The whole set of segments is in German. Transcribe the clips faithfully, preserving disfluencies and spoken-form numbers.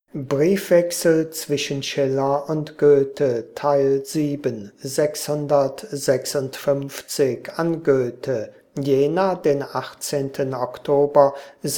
Briefwechsel zwischen Schiller und Goethe, Teil sieben, sechshundertsechsundfünfzig an Goethe, Jena, den achtzehnten Oktober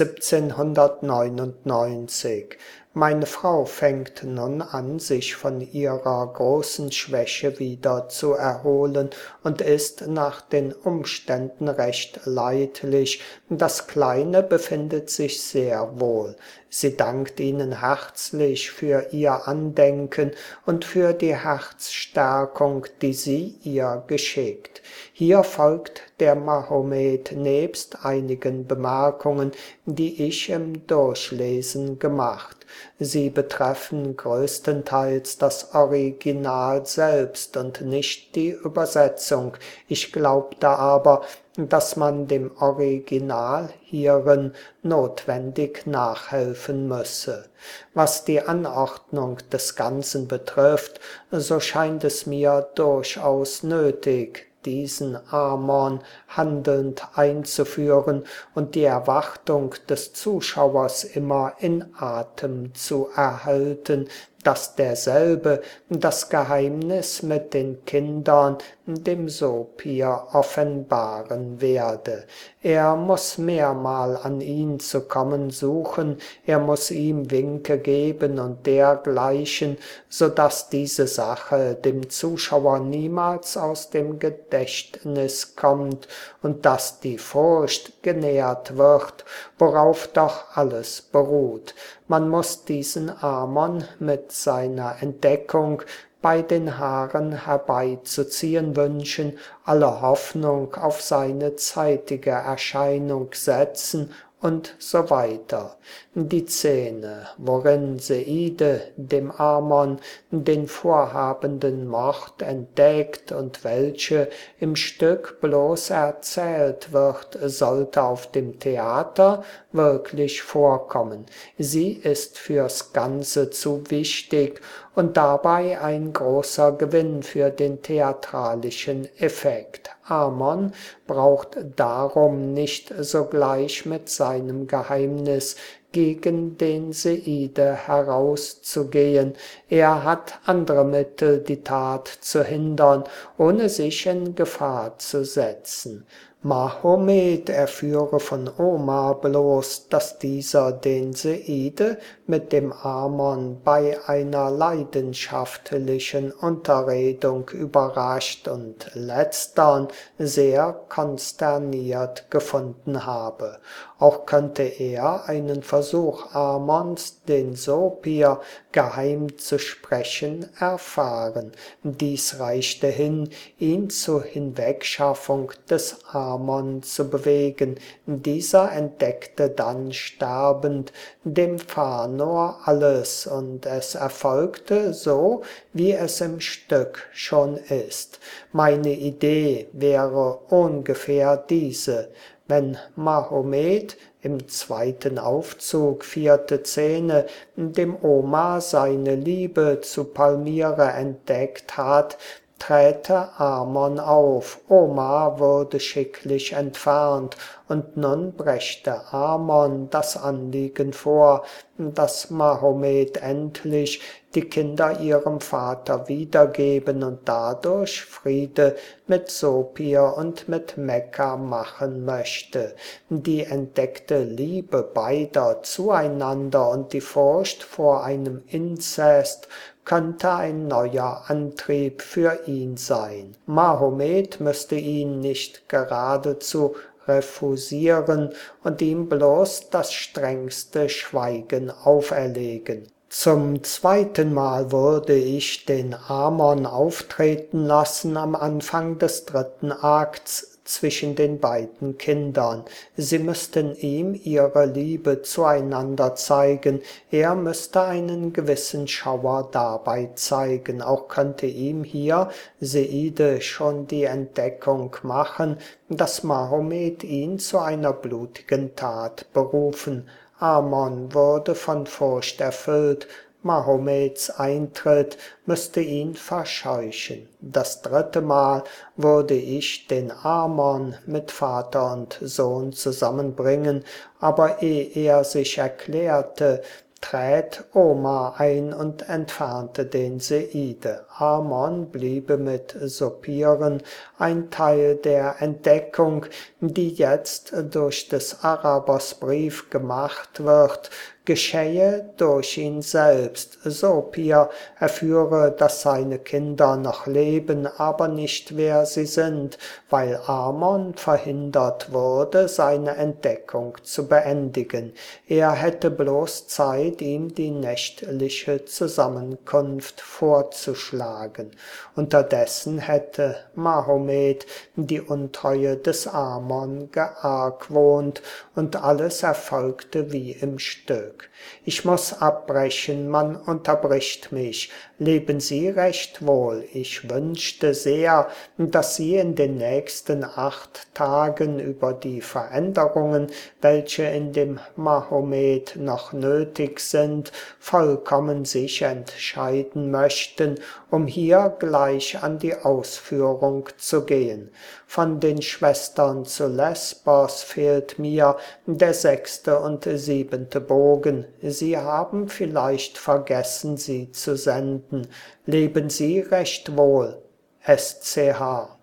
siebzehnhundertneunundneunzig. Meine Frau fängt nun an, sich von ihrer großen Schwäche wieder zu erholen und ist nach den Umständen recht leidlich. Das Kleine befindet sich sehr wohl. Sie dankt Ihnen herzlich für Ihr Andenken und für die Herzstärkung, die Sie ihr geschickt. Hier folgt der Mahomet nebst einigen Bemerkungen, die ich im Durchlesen gemacht. Sie betreffen größtenteils das Original selbst und nicht die Übersetzung. Ich glaubte aber, dass man dem Original hierin notwendig nachhelfen müsse. Was die Anordnung des Ganzen betrifft, so scheint es mir durchaus nötig, diesen Amon handelnd einzuführen und die Erwartung des Zuschauers immer in Atem zu erhalten, dass derselbe das Geheimnis mit den Kindern dem Sopir offenbaren werde. Er muß mehrmal an ihn zu kommen suchen, er muß ihm Winke geben und dergleichen, so dass diese Sache dem Zuschauer niemals aus dem Gedächtnis kommt und dass die Furcht genährt wird, worauf doch alles beruht. Man muß diesen Amon mit seiner Entdeckung bei den Haaren herbeizuziehen wünschen, alle Hoffnung auf seine zeitige Erscheinung setzen und so weiter. Die Szene, worin Seide dem Amon den vorhabenden Mord entdeckt und welche im Stück bloß erzählt wird, sollte auf dem Theater wirklich vorkommen. Sie ist fürs Ganze zu wichtig und dabei ein großer Gewinn für den theatralischen Effekt. Amon braucht darum nicht sogleich mit seinem Geheimnis gegen den Seide herauszugehen. Er hat andere Mittel, die Tat zu hindern, ohne sich in Gefahr zu setzen. Mahomet erführe von Omar bloß, dass dieser den Seide mit dem Amon bei einer leidenschaftlichen Unterredung überrascht und letztern sehr konsterniert gefunden habe. Auch könnte er einen Versuch Amons, den Sopir geheim zu sprechen, erfahren. Dies reichte hin, ihn zur Hinwegschaffung des Amon zu bewegen. Dieser entdeckte dann sterbend dem Fanor alles, und es erfolgte so, wie es im Stück schon ist. Meine Idee wäre ungefähr diese: Wenn Mahomet im zweiten Aufzug, vierte Szene, dem Omar seine Liebe zu Palmyra entdeckt hat, träte Amon auf, Omar würde schicklich entfernt, und nun brächte Amon das Anliegen vor, dass Mahomet endlich die Kinder ihrem Vater wiedergeben und dadurch Friede mit Sopir und mit Mekka machen möchte. Die entdeckte Liebe beider zueinander und die Furcht vor einem Inzest könnte ein neuer Antrieb für ihn sein. Mahomet müsste ihn nicht geradezu refusieren und ihm bloß das strengste Schweigen auferlegen. Zum zweiten Mal würde ich den Amon auftreten lassen am Anfang des dritten Akts zwischen den beiden Kindern. Sie müssten ihm ihre Liebe zueinander zeigen, er müsste einen gewissen Schauer dabei zeigen. Auch könnte ihm hier Seide schon die Entdeckung machen, dass Mahomet ihn zu einer blutigen Tat berufen. Amon wurde von Furcht erfüllt, Mahomets Eintritt müsste ihn verscheuchen. Das dritte Mal würde ich den Amon mit Vater und Sohn zusammenbringen, aber ehe er sich erklärte, träd Oma ein und entfernte den Seide. Amon bliebe mit Sopiren ein Teil der Entdeckung, die jetzt durch des Arabers Brief gemacht wird, geschähe durch ihn selbst. Sopir erführe, dass seine Kinder noch leben, aber nicht wer sie sind, weil Amon verhindert wurde, seine Entdeckung zu beendigen. Er hätte bloß Zeit, ihm die nächtliche Zusammenkunft vorzuschlagen. Unterdessen hätte Mahomet die Untreue des Amon geargwohnt, und alles erfolgte wie im Stück. Ich muß abbrechen, man unterbricht mich. Leben Sie recht wohl. Ich wünschte sehr, dass Sie in den nächsten acht Tagen über die Veränderungen, welche in dem Mahomet noch nötig sind, vollkommen sich entscheiden möchten, um hier gleich an die Ausführung zu gehen. Von den Schwestern zu Lesbos fehlt mir der sechste und siebente Bogen. Sie haben vielleicht vergessen, sie zu senden. Leben Sie recht wohl. S C H